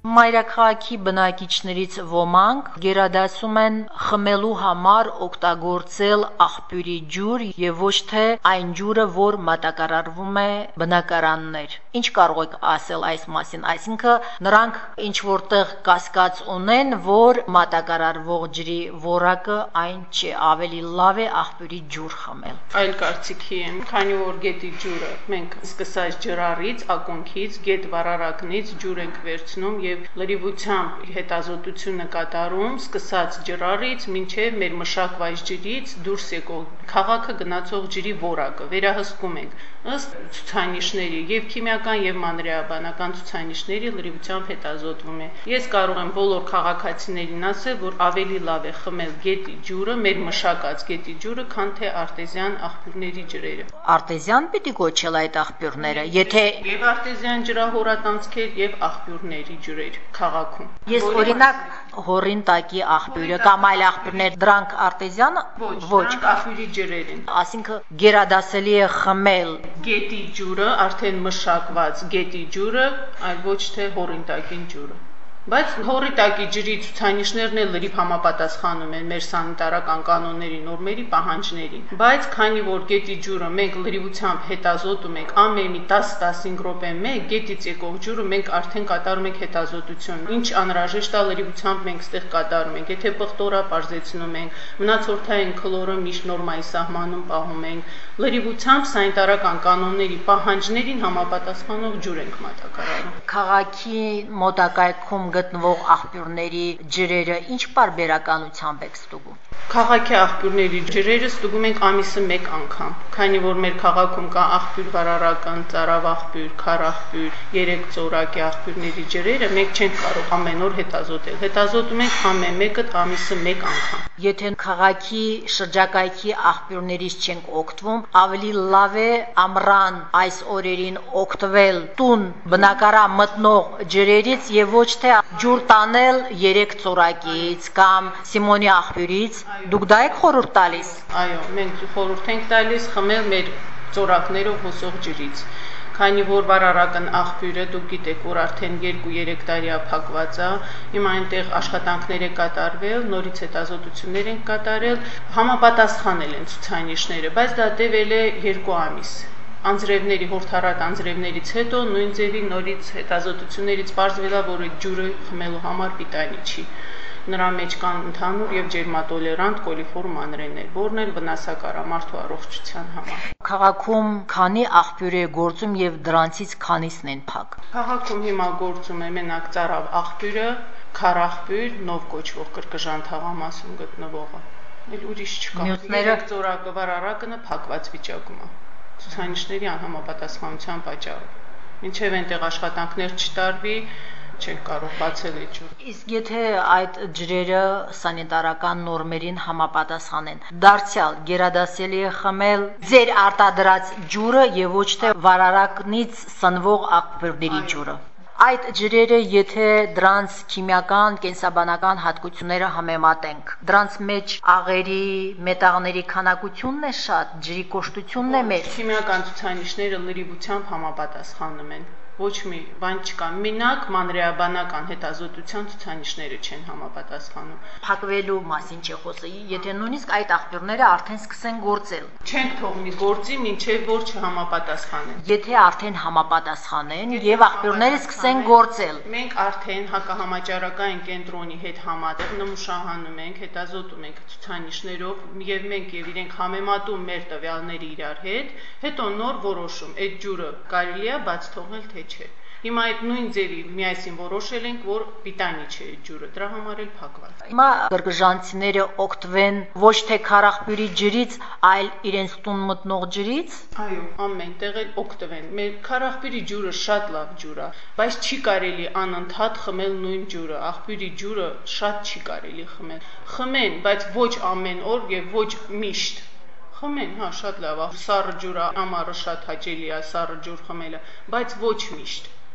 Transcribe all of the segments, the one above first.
Մայրաքաղաքի բնակիչներից ոմանք գերադասում են խմելու համար օգտագործել աղբյուրի ջուր եւ ոչ թե այն ջուրը, որ մատակարարվում է բնակարաններ։ Ինչ կարող եք ասել այս մասին, այսինքն նրանք ինչ որտեղ կասկած ունեն, որ մատակարարվող ջրի որակը այն չէ, ավելի լավ է աղբյուրի ջուր խմել։ Այլ կարծիքի եմ, քանի որ գետի ջուրը մենք սկսած ջրառից, ակունքից, գետ վարարակնից ջուր ենք վերցնում եւ լրիվությամբ հետազոտությունը կատարում, սկսած ջրառից մինչև մեր մշակված ջրից դուրս եկող քաղաքը գնացող ջրի որակը վերահսկում ենք ըստ ցուցանիշների եւ քիմիական եւ մանրէաբանական ցուցանիշների լրիվությամբ հետազոտվում է։ Ես կարող եմ բոլոր քաղաքացիներին ասել, որ ավելի լավ է խմել գետի ջուրը, մեր մշակած գետի ջուրը, քան թե արտեզյան աղբյուրների ջրերը։ Արտեզյան պիտի կոչել այդ աղբյուրները, եթե եւ արտեզյան ջրահորատանցքեր եւ աղբյուրների ջրեր քաղաքում։ Ես օրինակ հորին տակի աղբյուրը կամ այլ աղբյուրներ, դրանք արտեզյան ոչ, աղբյուրի ջրեր են։ Այսինքն գերադասելի է խմել գետի ջուրը, արդեն մշակված գետի ջուրը, այլ ոչ թե հորին տակին ջուրը։ Բայց հորիտակի ջրի ցուցանիշներն էլ լրիվ համապատասխանում են մեր սանիտարական կանոնների, նորմերի, պահանջներին։ Բայց քանի որ գետի ջուրը մենք լրիվությամբ հետազոտում ենք ամեն մի 10-15 րոպե մեկ, գետից եկող ջուրը մենք արդեն կատարում ենք հետազոտություն։ Ինչ անհրաժեշտ է լրիվությամբ մենք ստեղ կատարում ենք։ Եթե պղտորա պարզեցնում ենք, մնացորդային քլորը միշտ նորմայի սահմանում պահում ենք, լրիվությամբ սանիտարական կանոնների, պահանջներին համապատասխանող ջուր ենք մատակարարում։ Քաղաքի մոտակայքում գտնվող աղբյուրների ջրերը ինչ պարբերականությամբ եք ստուգում։ Քաղաքի աղբյուրների ջրերը ստուգում ենք ամիսը 1 անգամ, քանի որ մեր քաղաքում կա աղբյուր վարարական, ծարավաղբյուր, քարաղբյուր, 3 ծորակի աղբյուրների ջրերը մենք չենք կարող ամեն օր հետազոտել։ Հետազոտում ենք ամեն մեկը ամիսը 1 անգամ։ Եթե քաղաքի շրջակայքի աղբյուրներից չենք օգտվում, ավելի լավ է ամռան այս օրերին օգտվել տուն բնակարան մտնող ջրերից եւ ոչ թե ջուր տանել 3 ծորակից կամ Սիմոնի աղբյուրից։ Դուք դա եք խորհուրդ տալիս։ Այո, մենք խորհուրդ ենք տալիս խմել մեր ծորակներով հոսող ջրից։ Քանի որ վարարական աղբյուրը դուք գիտեք, որ արդեն 2-3 տարի փակված է, հիմա այնտեղ աշխատանքներ է կատարվել, նորից հետազոտություններ են կատարել, համապատասխանել են ցուցանիշները, բայց դա տևել է 2 ամիս։ Անձրևների հորթառատ անձրևներից հետո նույն ձևի նորից հետազոտություններից պարզվել է, որ այդ ջուրը խմելու համար պիտանի չի։ Նրա մեջ կան ընդհանուր եւ ջերմատոլերանտ կոլիֆորմ մանրէներ, որն էլ վնասակար է մարդու առողջության համար։ Քաղաքում քանի աղբյուր է գործում եւ դրանցից քանիսն են փակ։ Քաղաքում հիմա գործում է մենակ ծարավ աղբյուրը, քարաղբյուր, նով կոչվող կրկժան թաղամասում գտնվողը։ Էլ ուրիշ չկա։ Մյուսները ծորակը վարարակը փակված վիճակում է։ Ցուցանիշների անհամապատասխանության պատճառով։ Մինչև այնտեղ աշխատանքներ չտարվի, չենք կարող բացել այդ ջուրը։ Իսկ եթե այդ ջրերը սանիտարական նորմերին համապատասխանեն, դարձյալ գերադասելի է խմել ձեր արտադրած ջուրը եւ ոչ թե վարարակնից սնվող աղբյուրների ջուրը։ Այդ ջրերը, եթե դրանց քիմիական, կենսաբանական հատկությունները համեմատենք, դրանց մեջ աղերի, մետաղների քանակությունն է շատ, ջրի կոշտությունն է մեծ։ Քիմիական ցուցանիշները լրիվությամբ համապատասխանում են։ Ոչ մի բան չկա, մենակ մանրէաբանական հետազոտության ցուցանիշները չեն համապատասխանում։ Փակվելու մասին չէ խոսքը, եթե նույնիսկ այդ աղբյուրները արդեն սկսեն գործել։ Չենք թողնի գործի, մինչև որ չհամապատասխանեն։ Եթե արդեն համապատասխանեն եւ աղբյուրները սկսեն գործել, մենք արդեն հակահամաճարակային կենտրոնի հետ համատեղ նմուշահանում ենք, հետազոտում ենք ցուցանիշներով եւ մենք եւ իրենք համեմատում մեր տվյալները իրար հետ, հետո նոր որոշում, այդ ջուրը կարելի է բաց թողնել թե չէ։ Հիմա այդ նույն ձևի միասին որոշել ենք, որ պիտանի չէ այդ ջուրը, դրա համար էլ փակված։ Հիմա կրկժանցիները օգտվեն ոչ թե քարաղբյուրի ջրից, այլ իրենց տուն մտնող ջրից։ Այո, ամենտեղ էլ օգտվեն։ Մեր քարաղբյուրի ջուրը շատ լավ ջուր է, բայց չի կարելի անընդհատ խմել նույն ջուրը, աղբյուրի ջուրը շատ չի կարելի խմել։ Խմեն, բայց ոչ ամեն օր եւ ոչ միշտ։ Խմեն, հա, շատ լավ է։ Սառը ջուրը ամառը շատ հաճելի է, սառը ջուր խմելը, բայց ոչ միշտ։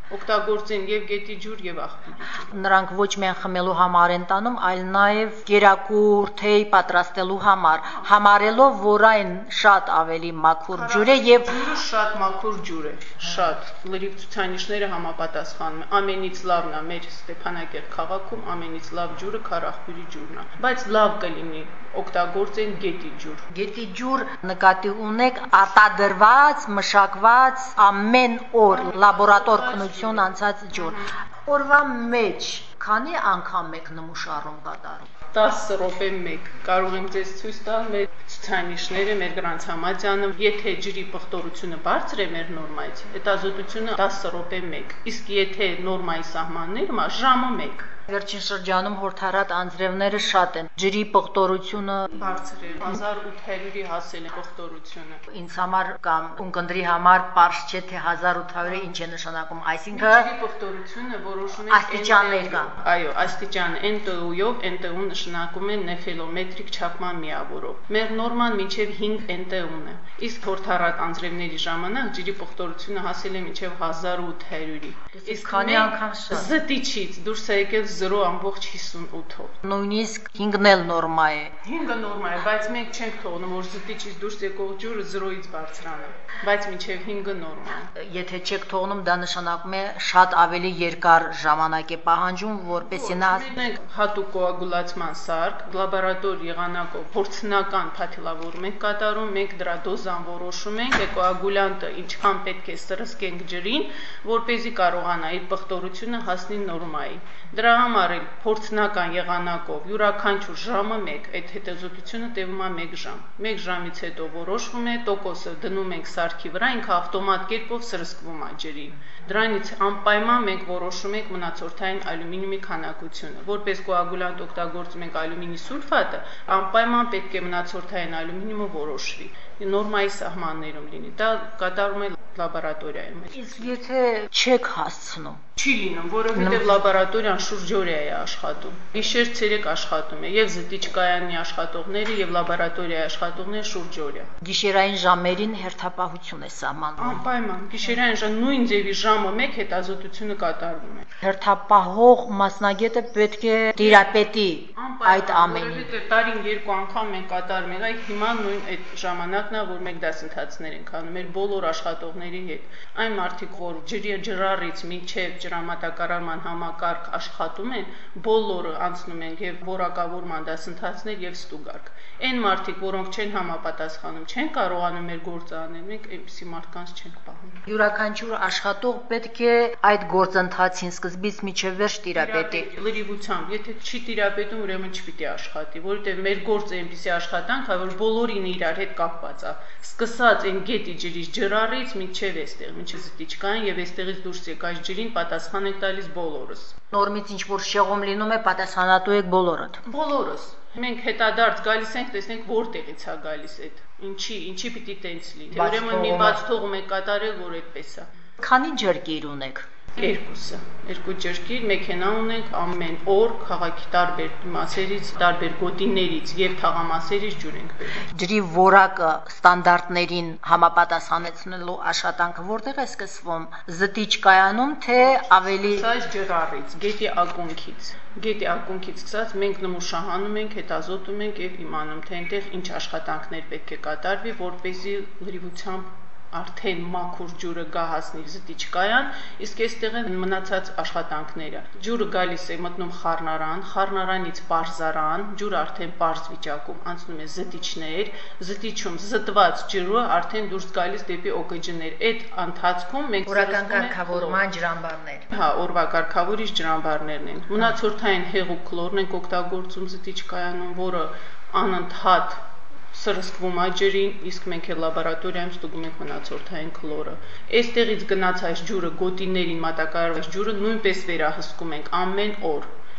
Օգտագործեն եւ գետի ջուր եւ աղբյուրի ջուր։ Նրանք ոչ միայն խմելու համար են տանում, այլ նաեւ կերակուր, թեյ պատրաստելու համար, համարելով, որ այն շատ ավելի մաքուր ջուր է եւ ջուրը շատ մաքուր ջուր է, շատ լրիվ ցուցանիշները համապատասխանում են։ Ամենից լավն է մեր Ստեփանակերտ քաղաքում, ամենից լավ ջուրը քարաղբյուրի ջուրն է, բայց լավ կլինի օգտագործեն գետի ջուր։ Գետի ջուր նկատի ունեք արտադրված, մշակված ամեն օր լաբորատոր քննություն անցած ջուր։ Օրվա մեջ քանի անգամ եք նմուշառում կատարում։ 10 րոպե մեկ կարող եմ ձեզ ցույց տալ մեր ցուցանիշները, մեր գրանցամատյանը, եթե ջրի պղտորությունը բարձր է մեր նորմայից, հետազոտությունը 10 րոպե մեկ, իսկ եթե նորմայի սահմաններում է ժամը 1։ Վերջին շրջանում հորթառատ անձրևները շատ են։ Ջրի պղտորությունը բարձր է, 1800-ի հասել է պղտորությունը։ Ինձ համար կամ ունկնդրի համար պարզ չէ թե 1800-ը ինչ է նշանակում, այսինքն ջրի պղտորությունը որոշում է աստիճաններ կան։ Այո, աստիճան NTU-ով, NTU-ն նշանակում է նեֆելոմետրիկ չափման միավորով։ Մեր նորման մինչև 5 NTU-ն է։ Իսկ հորթառատ անձրևների ժամանակ ջրի պղտորությունը հասել է մինչև 1800-ի։ Իսկ քանի անգամ շատ։ Զտիչից դուրս է եկել 0.58-ով։ Նույնիսկ 5-ն էլ նորմա է։ 5-ը նորմա է, բայց մենք չենք թողնում, որ զտիչից դուրս եկող ջուրը 0-ից բարձրանա, բայց մինչև 5-ը նորմա է։ Եթե չեք թողնում, դա նշանակում է շատ ավելի երկար ժամանակ է պահանջում, որպեսզի նա Մենք հատուկ կոագուլացման սարք, լաբորատոր եղանակով փորձնական փաթիլավորում ենք կատարում, մենք դրա դոզան որոշում ենք, կոագուլյանտը ինչքան պետք է սրսկենք ջրին, որպեսզի կարողանա իր պղտորությունը հասնի նորմայի։ Դրա համար էլ փորձնական եղանակով յուրաքանչյուր ժամը 1, այդ հետազոտությունը տևում է 1 ժամ։ 1 ժամից հետո որոշվում է, տոկոսը դնում ենք սարքի վրա, ինքը ավտոմատ կերպով սրսկվում է ջրին։ Դրանից անպայման մենք որոշում ենք մնացորդային ալյումինիումի քանակությունը։ Որպես կոագուլյանտ օգտագործում ենք ալյումինի սուլֆատը, անպայման պետք է մնացորդային ալյումինիումը որոշվի։ Նորմայի սահմաններում լինի։ Դա կատարում է լաբորատորիայում։ Իսկ եթե չեք հասցնում, չի լինում, որովհետև լաբորատորիան շուրջօրյա է աշխատում։ Գիշեր ցերեկ աշխատում է եւ զտիչ կայանի աշխատողները եւ լաբորատորիայի աշխատողները շուրջօրյա։ Գիշերային ժամերին հերթապահություն է սահմանվում։ Անպայման, գիշերային ժամ նույն ձևի ժամը 1 հետազոտությունը կատարվում է։ Հերթապահող մասնագետը պետք է տիրապետի այդ ամենին։ Որովհետև տարին 2 անգամ մենք կատարում ենք, այդ հիմա նույն այդ ժամանակն է, որ մենք դասընթացներ ենք անում մեր բոլոր աշխատողների հետ։ Այն մարդիկ, որ ջրի ջրառից մինչև ջրամատակարարման համակարգ աշխատում են, բոլորը անցնում են եւ որակավորման դասընթացներ եւ ստուգարկ։ Այն մարդիկ, որոնք չեն համապատասխանում, չեն կարողանում մեր գործը անել, մենք այնպիսի մարդկանց չենք պահում։ Յուրաքանչյուր աշխատող պետք է այդ գործընթացին սկզբից մինչև վերջ տիրապետի։ Լրիվությամբ, եթե չի տիրապետում, ուրեմն չպիտի աշխատի, որովհետև մեր գործը այնպիսի աշխատանք է, որ բոլորին իրար հետ կապված է։ Սկսած այն գետի ջրից ջրառից մինչև այստեղ, մինչև զտիչկային եւ այստեղից դուրս եկած ջրին պատասխան ենք տալիս բոլորս։ Նորմից ինչ որ շեղում լինում է, պատասխանատու եք բոլորդ։ Բոլորս։ Մենք հետադարձ գալիս ենք, տեսնենք որտեղից է գալիս այդ։ Ինչի պիտի տենց լինի։ Ուրեմն մի բաց թողում եք կատարել, որ այդպես է։ Քանի ջրկիր ունեք։ Երկուսը, 2 ջրկիր, մեքենա ունենք ամեն օր քաղաքի տարբեր մասերից, տարբեր գոտիներից եւ թաղամասերից ջուր ենք բերում։ Ջրի որակը ստանդարտներին համապատասխանեցնելու աշխատանքը որտեղ է սկսվում։ Զտիչ կայանում թե ավելի Սա ջրառից, գետի ակունքից։ Գետի ակունքից սկսած մենք նմուշահանում ենք, հետազոտում ենք եւ իմանում թե այնտեղ ինչ աշխատանքներ պետք է կատարվի, որպեսզի լրիվությամբ արդեն մաքուր ջուրը գա հասնի զտիչ կայան, իսկ այստեղ են մնացած աշխատանքները։ Ջուրը գալիս է մտնում խառնարան, խառնարանից պարզարան, ջուրը արդեն պարզ վիճակում անցնում է զտիչներ, զտիչում զտված ջուրը արդեն դուրս գալիս դեպի օկեջներ։ Այդ ընթացքում մենք օրական կարգավորման ջրամբարներ։ Հա, օրվա կարգավորիչ ջրամբարներն են։ Մնացորդային հեղուկ քլորն ենք օգտագործում զտիչ կայանում, որը անընդհատ սրսկվում է ջրին, իսկ մենք էլ լաբորատորիայում ստուգում ենք մնացորդային քլորը։ Այստեղից գնացած ջուրը գոտիներին մատակարարված ջուրը նույնպես վերահսկում ենք ամեն օր։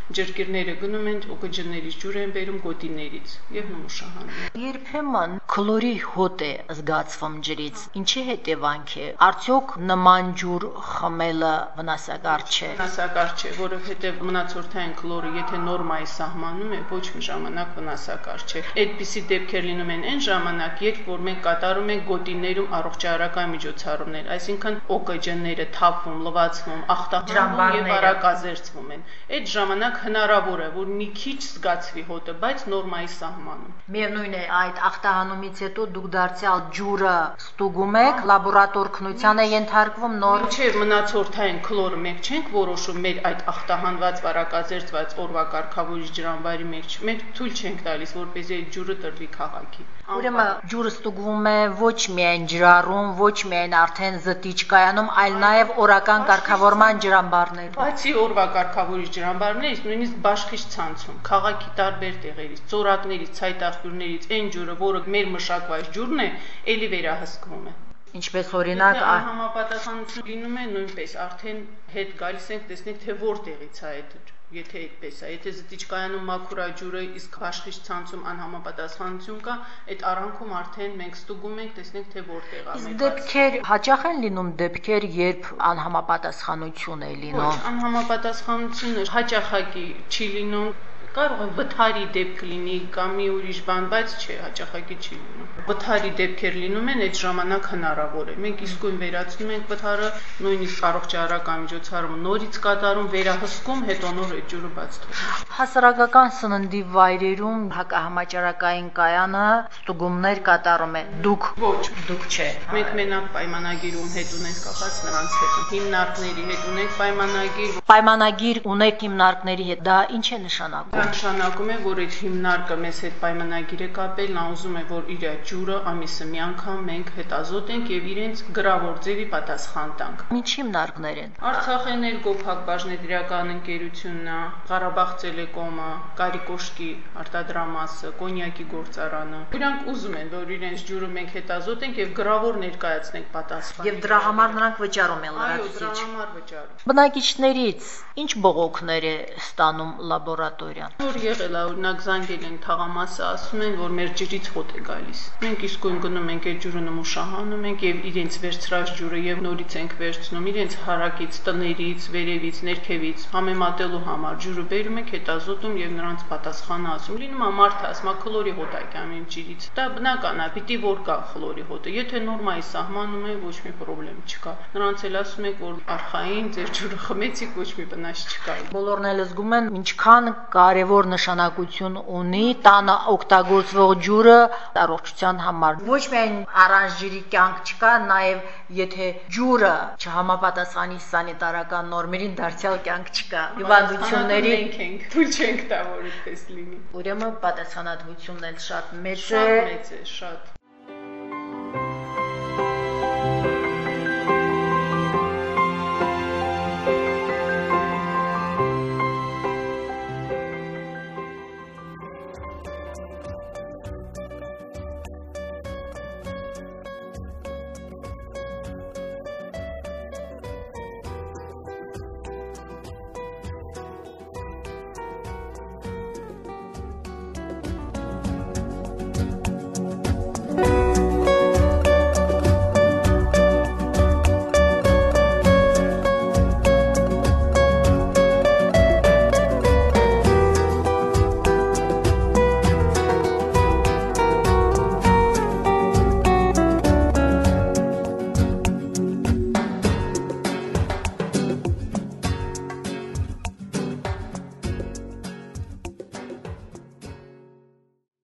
ջրկիրները գնում են օկիջներից ջուր են բերում գոտիներից եւ նմուշահանում։ Երբեմն քլորի հոտ է զգացվում ջրից։ Ինչի հետևանք է։ Արդյոք նման ջուր խմելը վնասակար չէ։ Վնասակար չէ, որովհետեւ մնացորդային քլորը եթե նորմայի սահմանում է, ոչ մի ժամանակ վնասակար չէ։ Այդպիսի դեպքեր լինում են այն ժամանակ, երբ որ մենք կատարում ենք գոտիներում առողջարարական միջոցառումներ, այսինքն օկիջները թափվում, լվացվում, ախտահանում եւ արագազերծվում են։ Այդ ժամանակ հնարավոր է, որ մի քիչ զգացվի հոտը, բայց նորմայի սահմանում։ Միևնույն է, այդ ախտահանումից հետո դուք դարձյալ ջուրը ստուգում եք, լաբորատոր քննության է ենթարկվում նոր։ Մինչև մնացորդային քլորը մենք չենք որոշում մեր այդ ախտահանված վարակազերծված օրվա կարգավորիչ ջրամբարի մեջ թույլ չենք տալիս, որպեսզի այդ ջուրը տրվի քաղաքի։ Ուրեմն ջուրը ստուգվում է ոչ միայն ջրառում, ոչ միայն արդեն զտիչ կայանում, այլ նաև օրական կարգավորման ջրամբարներ։ Բացի օրվա կարգավորիչ ջրամբարներից, նույնիսկ բաշխիչ ցանցում, քաղաքի տարբեր տեղերից, ծորակներից, ցայտաղբյուրներից այն ջուրը, որը մեր մշակված ջուրն է, ելի վերահսկվում է։ Ինչպես օրինակ համապատասխանություն լինում է նույնպես արդեն հետ գալիս ենք տեսնենք թե որտեղից է այդ Եթե այդպես է, եթե զտիչկայանում մաքուր է ջուրը, իսկ բաշխիչ ցանցում անհամապատասխանություն կա, այդ առանքում արդեն մենք ստուգում ենք, տեսնենք թե որտեղ է։ Իսկ դեպքեր հաճախ են լինում դեպքեր, երբ անհամապատասխանություն է լինում։ Ոչ, անհամապատասխանությունը հաճախակի չի լինում։ Կարող է վթարի դեպք լինի կամ մի ուրիշ բան, բայց չէ, հաճախակի չի լինում։ Վթարի դեպքեր լինում են, այդ ժամանակ հնարավոր է։ Մենք իսկույն վերացնում ենք վթարը, նույնիսկ առողջարարական միջոցառումը նորից կատարում, վերահսկում, հետո նոր այդ ջուրը բաց թողնում։ Հասարակական սննդի վայրերում հակահամաճարակային կայանը ստուգումներ կատարում է։ Դուք չէ։ Մենք մենակ պայմանագիրում հետ ունենք կապած նրանց հետ։ Հիմնարկների հետ ունենք պայմանագիր։ Պայմանագիր ունեք հիմնարկների հետ, դա ինչ է նշանակում։ Նշանակում է, որ այդ հիմնարկը մեզ հետ պայմանագիր է կապել, նա ուզում է, որ իր ջուրը ամիսը մի անգամ մենք հետազոտենք եւ իրենց գրավոր ձևի պատասխան տանք։ Ինչ հիմնարկներ են։ Արցախ էներգոփակ բաժնետիրական ընկերությունն է, Ղարաբաղ Տելեկոմը, Կարիկոշկի արտադրամասը, Կոնյակի գործարանը։ Իրանք ուզում են, որ իրենց ջուրը մենք հետազոտենք եւ գրավոր ներկայացնենք պատասխան։ Եվ դրա համար նրանք վճարում են լրացուցիչ։ Այո, դրա համար վճարում։ Բնակիչներից ինչ բողոքներ է ստանում լաբորատորիան։ Որ եղել է, օրինակ զանգել են թաղամասը, ասում են, որ մեր ջրից հոտ է գալիս։ Մենք իսկույն գնում ենք այդ ջուրը նմուշահանում ենք եւ իրենց վերցրած ջուրը եւ նորից ենք վերցնում իրենց հարակից, տներից, վերևից, ներքևից համեմատելու համար ջուրը բերում ենք, հետազոտում եւ նրանց պատասխանը ասում։ Լինում է մարդը ասում, քլորի հոտ է կամին ջրից։ Դա բնական է, պիտի որ կա քլորի հոտը։ Եթե նորմայի սահմանում է, ոչ մի խնդրեմ չկա։ Նրանց էլ ասում եք, որ արխային ձեր ջուրը խմեցիք, ոչ մի վնաս չկա։ Բոլորն էլ զգում են ինչքան կարևոր նշանակություն ունի տանը օգտագործվող ջուրը առողջության համար։ Ոչ միայն առանց ջրի կյանք չկա, նաև եթե ջուրը չհամապատասխանի սանիտարական նորմերին, դարձյալ կյանք չկա։ Հիվանդությունների թույլ չենք տա, որ այդպես լինի։ Ուրեմն պատասխանատվությունն էլ շատ մեծ է, շատ